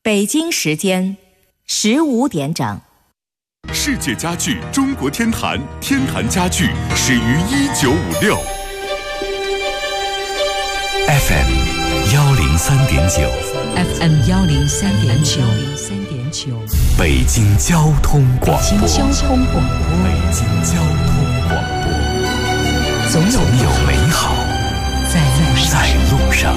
北京时间15点整。 世界家具中国天坛，天坛家具始于1956。 FM 103.9 FM 103.9 北京交通广播。 北京交通广播。 北京交通广播。总有美好在路上。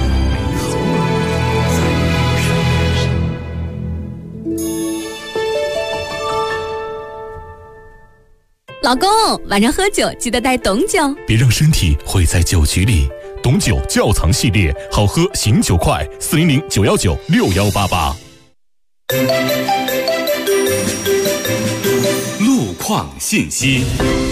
老公，晚上喝酒记得带董酒， 别让身体毁在酒局里。董酒窖藏系列，好喝醒酒快，400-919-6188。 路况信息。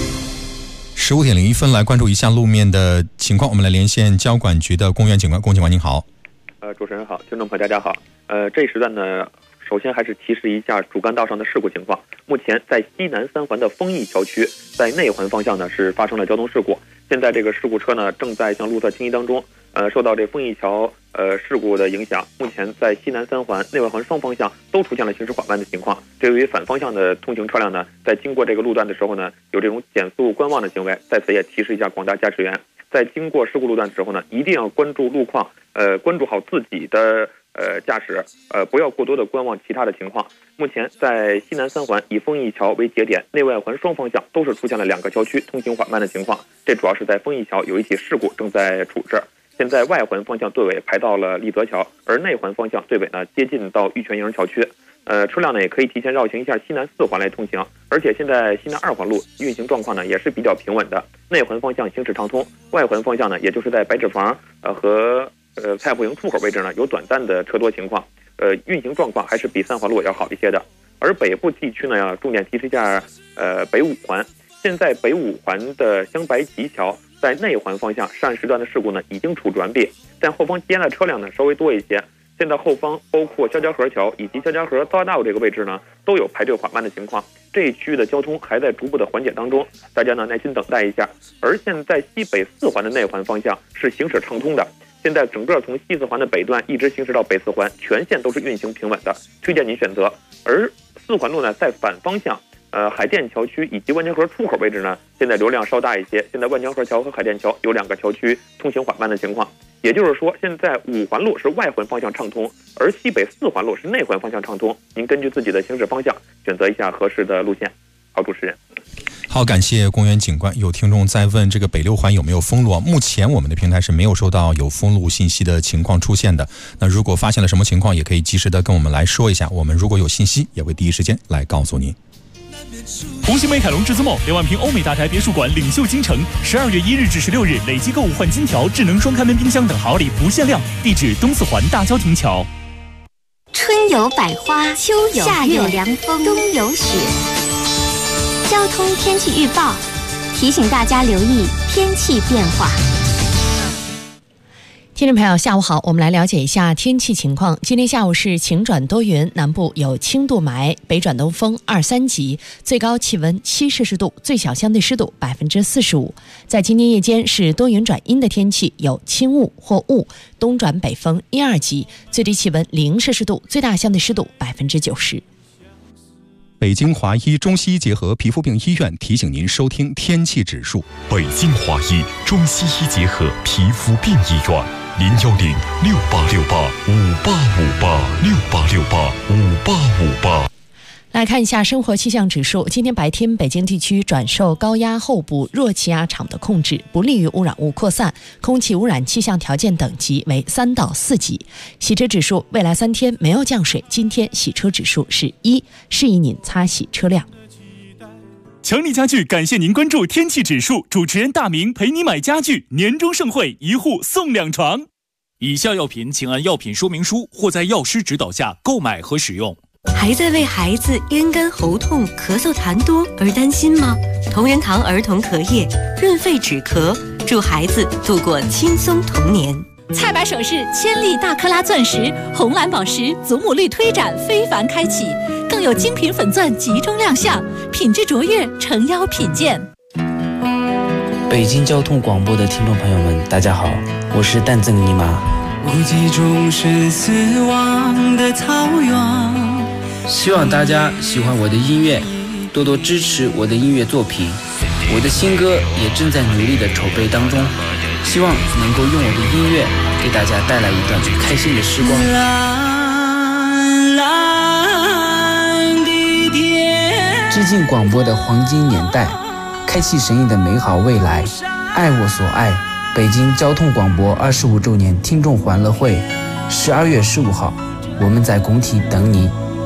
15点01分，来关注一下路面的情况。我们来连线交管局的龚元警官，龚警官您好。 主持人好，听众朋友大家好。这一时段呢，首先还是提示一下主干道上的事故情况。目前在西南三环的丰益桥区，在内环方向呢是发生了交通事故。现在这个事故车呢正在向路侧清移当中。受到这丰益桥事故的影响，目前在西南三环、内外环双方向都出现了行驶缓慢的情况。对于反方向的通行车辆呢，在经过这个路段的时候呢，有这种减速观望的行为。在此也提示一下广大驾驶员，在经过事故路段的时候呢，一定要关注路况，关注好自己的驾驶，不要过多的观望其他的情况。目前在西南三环以丰益桥为节点，内外环双方向都是出现了2个桥区通行缓慢的情况。这主要是在丰益桥有一起事故正在处置。现在外环方向队尾排到了立泽桥，而内环方向队尾呢接近到玉泉营桥区。车辆呢也可以提前绕行一下西南4环来通行。而且现在西南2环路运行状况呢也是比较平稳的，内环方向行驶畅通，外环方向呢也就是在白纸坊和菜铺营出口位置呢有短暂的车多情况，运行状况还是比3环路要好一些的。而北部地区呢要重点提示一下北5环。现在北5环的湘白吉桥在内环方向上时段的事故呢已经处置完毕，但后方接来的车辆呢稍微多一些。现在后方包括肖家河桥以及肖家河匝道这个位置呢都有排队缓慢的情况，这一区域的交通还在逐步的缓解当中，大家呢耐心等待一下。而现在西北4环的内环方向是行驶畅通的，现在整个从西4环的北段一直行驶到北4环，全线都是运行平稳的，推荐您选择。而4环路呢在反方向海淀桥区以及万江河出口位置呢，现在流量稍大一些。现在万江河桥和海淀桥有2个桥区通行缓慢的情况，也就是说，现在5环路是外环方向畅通，而西北4环路是内环方向畅通。您根据自己的行驶方向选择一下合适的路线。好，主持人。 好，感谢龚元警官。有听众在问这个北6环有没有封路？目前我们的平台是没有收到有封路信息的情况出现的。那如果发现了什么情况，也可以及时的跟我们来说一下，我们如果有信息，也会第一时间来告诉您。 红星美凯龙至尊梦2万平欧美大宅别墅馆领袖京城，12月1日至16日累计购物换金条、智能双开门冰箱等好礼不限量。地址东4环大郊亭桥。 春有百花，秋有夏有凉风，冬有雪。交通天气预报提醒大家留意天气变化。 听众朋友下午好，我们来了解一下天气情况。今天下午是晴转多云，南部有轻度霾，北转东风2、3级，最高气温7摄氏度，最小相对湿度45%。在今天夜间是多云转阴的天气，有轻雾或雾，东转北风1、2级，最低气温0摄氏度，最大相对湿度90%。 北京华医中西医结合皮肤病医院提醒您收听天气指数。 北京华医中西医结合皮肤病医院，010-6868-5858，6868-5858。 来看一下生活气象指数。今天白天北京地区转受高压候补弱气压场的控制，不利于污染物扩散，空气污染气象条件等级为3到4级。洗车指数未来3天没有降水，今天洗车指数是1，适宜您擦洗车辆。 强力家具感谢您关注天气指数，主持人大明陪你买家具，年终盛会1户送2床。以下药品请按药品说明书或在药师指导下购买和使用。 还在为孩子咽干喉痛、咳嗽痰多而担心吗？同仁堂儿童咳液润肺止咳，祝孩子度过轻松童年。 菜百首饰千粒大克拉钻石、红蓝宝石、祖母绿推展非凡开启，更有精品粉钻集中亮相，品质卓越，诚邀品鉴。 北京交通广播的听众朋友们，大家好，我是蛋赠尼玛。 无极中生死亡的草原。 希望大家喜欢我的音乐，多多支持我的音乐作品。我的新歌也正在努力的筹备当中，希望能够用我的音乐给大家带来一段开心的时光。蓝蓝的天，致敬广播的黄金年代，开启神异的美好未来。爱我所爱，北京交通广播25周年听众欢乐会，12月15号，我们在工体等你。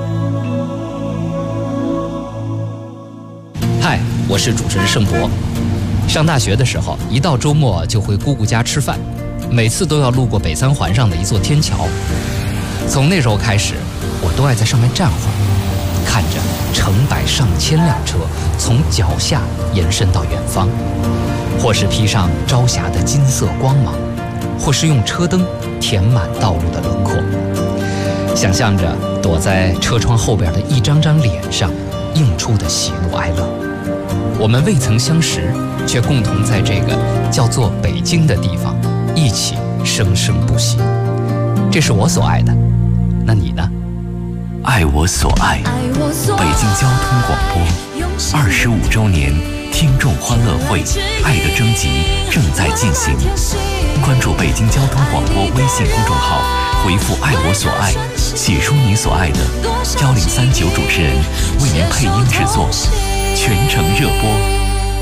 嗨，我是主持人盛博。上大学的时候，一到周末就回姑姑家吃饭，每次都要路过北三环上的一座天桥。从那时候开始，我都爱在上面站会儿，看着成百上千辆车从脚下延伸到远方，或是披上朝霞的金色光芒，或是用车灯填满道路的轮廓，想象着躲在车窗后边的一张张脸上映出的喜怒哀乐。我们未曾相识，却共同在这个叫做北京的地方一起生生不息。这是我所爱的，那你呢？ 爱我所爱，北京交通广播25周年听众欢乐会爱的征集正在进行，关注北京交通广播微信公众号，回复爱我所爱，写出你所爱的，1039主持人为您配音制作，全程热播。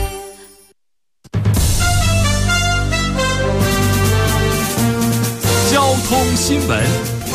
交通新闻。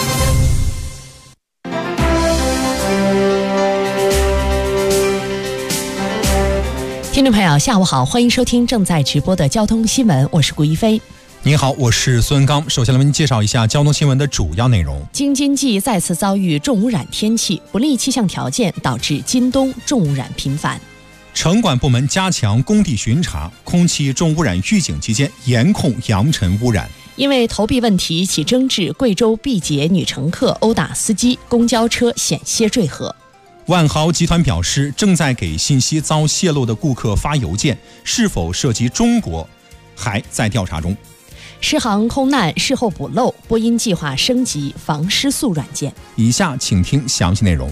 听众朋友下午好，欢迎收听正在直播的交通新闻，我是顾一飞。 您好，我是孙刚。首先来为您介绍一下交通新闻的主要内容。 京津冀再次遭遇重污染天气，不利气象条件导致今冬重污染频繁。 城管部门加强工地巡查，空气重污染预警期间严控扬尘污染。 因为投币问题起争执，贵州毕节女乘客殴打司机，公交车险些坠河。 万豪集团表示，正在给信息遭泄露的顾客发邮件，是否涉及中国还在调查中。 失航空难事后补漏，波音计划升级防失速软件。 以下请听详细内容。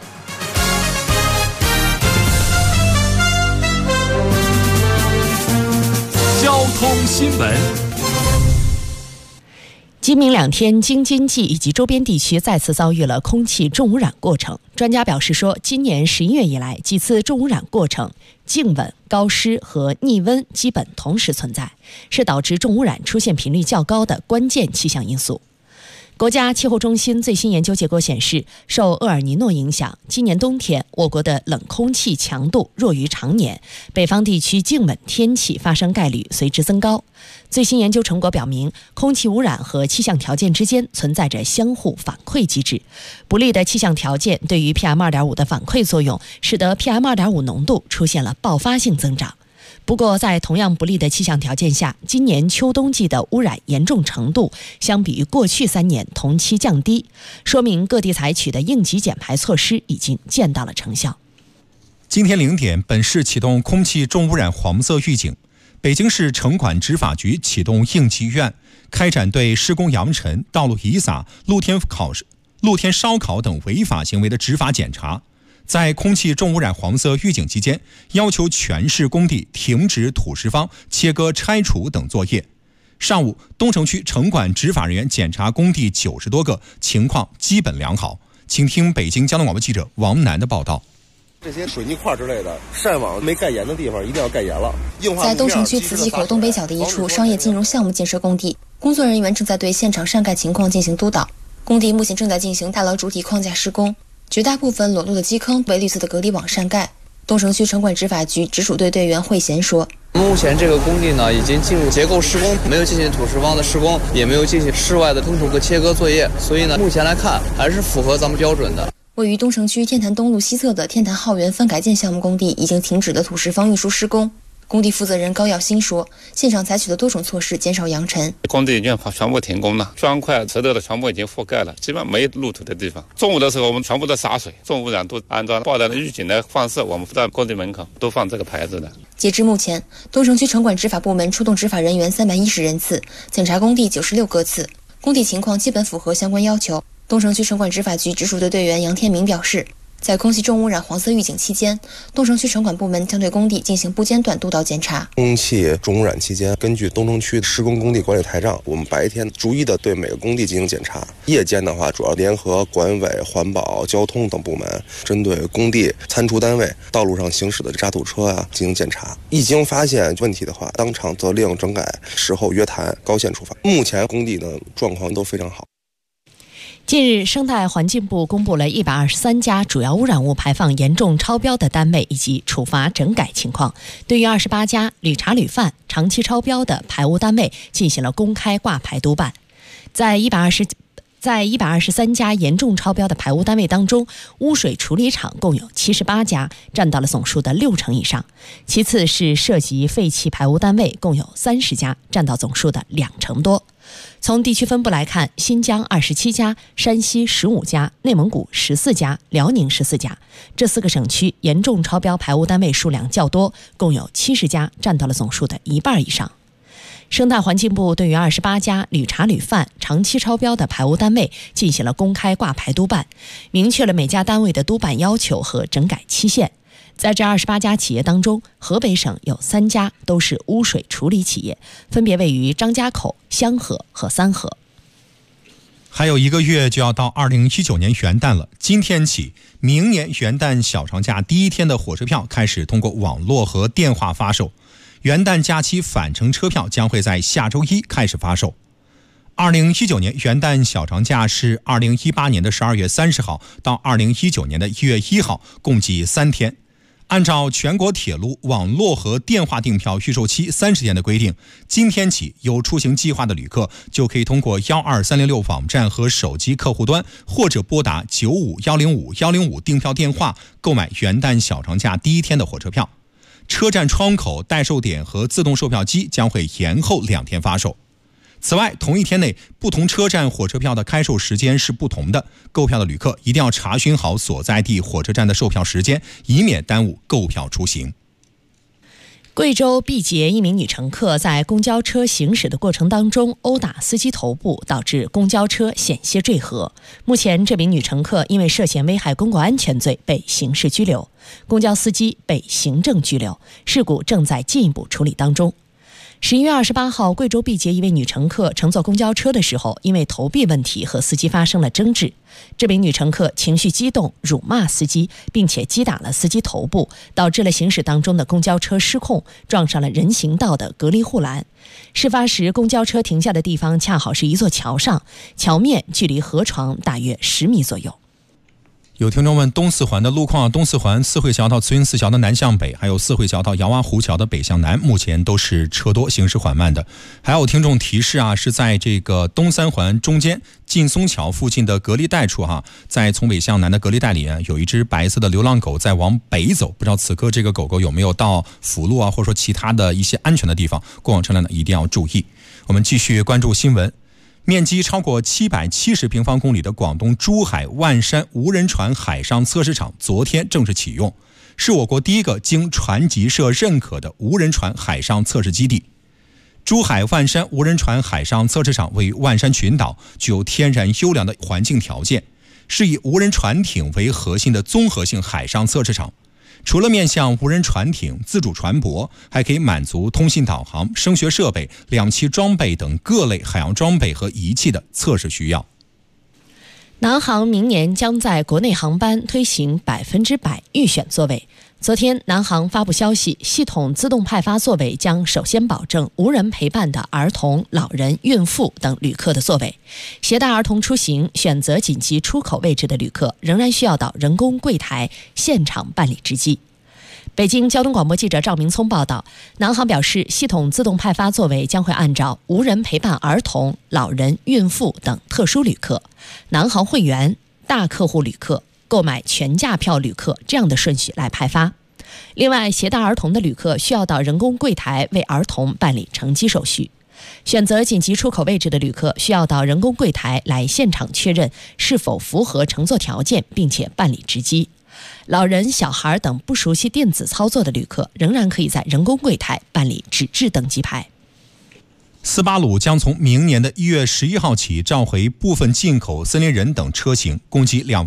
交通新闻。 今明两天，京津冀以及周边地区再次遭遇了空气重污染过程。专家表示说，今年11月以来，几次重污染过程，静稳、高湿和逆温基本同时存在，是导致重污染出现频率较高的关键气象因素。国家气候中心最新研究结果显示，受厄尔尼诺影响，今年冬天我国的冷空气强度弱于常年，北方地区静稳天气发生概率随之增高。最新研究成果表明，空气污染和气象条件之间存在着相互反馈机制，不利的气象条件对于 PM2.5 的反馈作用，使得 PM2.5 浓度出现了爆发性增长。不过，在同样不利的气象条件下，今年秋冬季的污染严重程度相比于过去3年同期降低，说明各地采取的应急减排措施已经见到了成效。 今天0点，本市启动空气重污染黄色预警。北京市城管执法局启动应急预案，开展对施工扬尘、道路遗撒、露天烧烤等违法行为的执法检查。在空气重污染黄色预警期间，要求全市工地停止土石方、切割、拆除等作业。上午，东城区城管执法人员检查工地90多个，情况基本良好。请听北京交通广播记者王楠的报道。 这些水泥块之类的晒网没盖严的地方一定要盖严了。 在东城区磁器口东北角的一处商业金融项目建设工地，工作人员正在对现场上盖情况进行督导。工地目前正在进行大楼主体框架施工，绝大部分裸露的基坑为绿色的隔离网上盖。东城区城管执法局直属队队员惠贤说， 目前这个工地呢已经进入结构施工，没有进行土石方的施工，也没有进行室外的喷涂和切割作业，所以呢目前来看还是符合咱们标准的。 位于东城区天坛东路西侧的天坛浩园分改建项目工地已经停止了土石方运输施工。工地负责人高耀新说，现场采取了多种措施减少扬尘。 工地已经全部停工了，砖块、石头的全部已经覆盖了，基本没路土的地方。中午的时候我们全部都洒水，重污染都安装报的预警的放射，我们在工地门口都放这个牌子的。 截至目前，东城区城管执法部门出动执法人员310人次，检查工地96个次。 工地情况基本符合相关要求。东城区城管执法局直属队队员杨天明表示，在空气重污染黄色预警期间，东城区城管部门将对工地进行不间断督导检查。 空气重污染期间，根据东城区施工工地管理台账，我们白天逐一的对每个工地进行检查，夜间的话主要联合管委、环保、交通等部门，针对工地参除单位道路上行驶的渣土车进行检查。一经发现问题的话，当场责令整改，事后约谈，高限处罚。目前工地的状况都非常好。 近日，生态环境部公布了123家主要污染物排放严重超标的单位以及处罚整改情况，对于28家屡查屡犯、长期超标的排污单位进行了公开挂牌督办。在123家严重超标的排污单位当中，污水处理厂共有78家，占到了总数的60%以上。其次是涉及废气排污单位，共有30家，占到总数的20%多。从地区分布来看，新疆27家，山西15家，内蒙古14家，辽宁14家。这4个省区严重超标排污单位数量较多，共有70家，占到了总数的1半以上。生态环境部对于28家屡查屡犯、长期超标的排污单位进行了公开挂牌督办，明确了每家单位的督办要求和整改期限。在这28家企业当中，河北省有3家都是污水处理企业，分别位于张家口、香河和三河。 还有1个月就要到2019年元旦了，今天起，明年元旦小长假第1天的火车票开始通过网络和电话发售，元旦假期返程车票将会在下周1开始发售。2019年元旦小长假是2018年的12月30号到2019年的1月1号，共计3天。按照全国铁路网络和电话订票预售期30天的规定，今天起有出行计划的旅客就可以通过12306网站和手机客户端，或者拨打95105-105订票电话购买元旦小长假第1天的火车票。车站窗口、代售点和自动售票机将会延后2天发售。此外，同一天内不同车站火车票的开售时间是不同的，购票的旅客一定要查询好所在地火车站的售票时间，以免耽误购票出行。 贵州毕节一名女乘客在公交车行驶的过程当中殴打司机头部，导致公交车险些坠河。目前这名女乘客因为涉嫌危害公共安全罪被刑事拘留，公交司机被行政拘留，事故正在进一步处理当中。11月28号，贵州毕节一位女乘客乘坐公交车的时候，因为投币问题和司机发生了争执。这名女乘客情绪激动，辱骂司机，并且击打了司机头部，导致了行驶当中的公交车失控，撞上了人行道的隔离护栏。事发时，公交车停下的地方恰好是一座桥上，桥面距离河床大约10米左右。 有听众问东四环的路况，东四环四惠桥到慈云寺桥的南向北，还有四惠桥到姚洼湖桥的北向南，目前都是车多，行驶缓慢的。还有听众提示是在这个东三环中间劲松桥附近的隔离带处在从北向南的隔离带里有一只白色的流浪狗在往北走，不知道此刻这个狗狗有没有到辅路或者说其他的一些安全的地方，过往车辆呢一定要注意。我们继续关注新闻。面积超过770平方公里的广东珠海万山无人船海上测试场昨天正式启用，是我国第一个经船级社认可的无人船海上测试基地。珠海万山无人船海上测试场位于万山群岛，具有天然优良的环境条件，是以无人船艇为核心的综合性海上测试场。除了面向无人船艇、自主船舶，还可以满足通信导航、声学设备、两栖装备等各类海洋装备和仪器的测试需要。 南航明年将在国内航班推行100%预选座位。昨天，南航发布消息，系统自动派发座位将首先保证无人陪伴的儿童、老人、孕妇等旅客的座位。携带儿童出行、选择紧急出口位置的旅客，仍然需要到人工柜台现场办理值机。北京交通广播记者赵明聪报道，南航表示，系统自动派发座位将会按照无人陪伴儿童、老人、孕妇等特殊旅客、南航会员、大客户旅客、购买全价票旅客这样的顺序来派发。另外，携带儿童的旅客需要到人工柜台为儿童办理乘机手续。选择紧急出口位置的旅客需要到人工柜台来现场确认是否符合乘坐条件，并且办理值机。老人、小孩等不熟悉电子操作的旅客仍然可以在人工柜台办理纸质登机牌。 斯巴鲁将从明年的1月11号起召回部分进口森林人等车型，共计2万